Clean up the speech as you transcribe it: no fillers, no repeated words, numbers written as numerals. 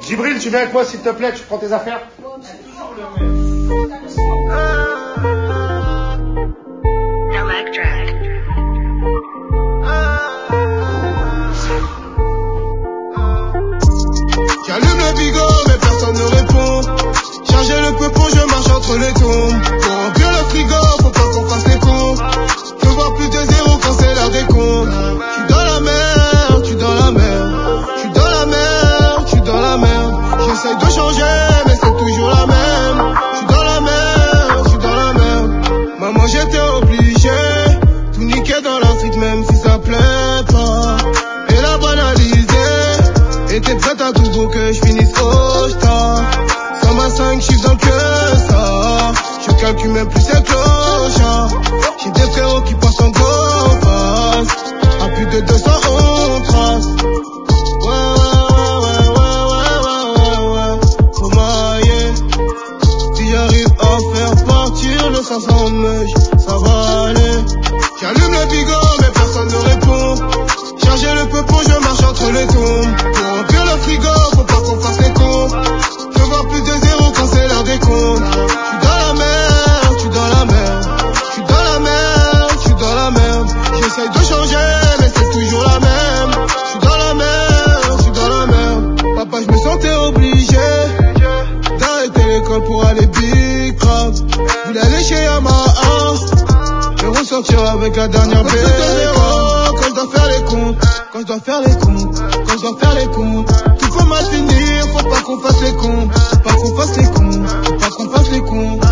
Djibril, tu viens avec moi s'il te plaît, tu prends tes affaires. C'est toujours le même. J'allume le bigot mais personne ne répond. Charger le peupon, je marche entre les tombes. Pour remplir le frigo, faut pas qu'on fasse les cons. Je vois plus de zéro quand c'est l'heure des comptes. J'suis dans la merde, j'suis dans la merde. J'suis dans la merde, j'suis dans la merde. J'essaye de changer mais c'est toujours la même. J'suis dans la merde, j'suis dans la merde. Maman j'étais obligé, tout niquer dans la street même si ça plaît pas. Et la banaliser, et t'es prête à tout pour que j'finisse au stade. 125 chiffres dans que ça. Je calcule même plus ces clochards. J'ai des frérots qui passent en go-fast. À plus de 200 on trace. Ouais. Faut mailler. Si j'arrive à faire partir le 500 meuches, ça va aller. J'allume le bigot mais personne ne répond. Charger le peupon, je marche entre les tombes. Pour remplir le frigo, faut pas qu'on fasse les cons. Je vois plus de zéro quand c'est l'heure des comptes. J'suis dans la merde, j'suis dans la merde. J'suis dans la merde, j'suis dans la merde. J'essaye de changer, mais c'est toujours la même. J'suis dans la merde, j'suis dans la merde. Papa, je me sentais obligé d'arrêter l'école pour aller big crowd. Voulais aller chez Yamaha et ressortir avec la dernière BK. Quand je dois faire les comptes, quand je dois faire les comptes, quand je dois faire les comptes. Tout faut mal finir, faut pas qu'on fasse les cons. Faut pas qu'on fasse les cons, faut pas qu'on fasse les cons.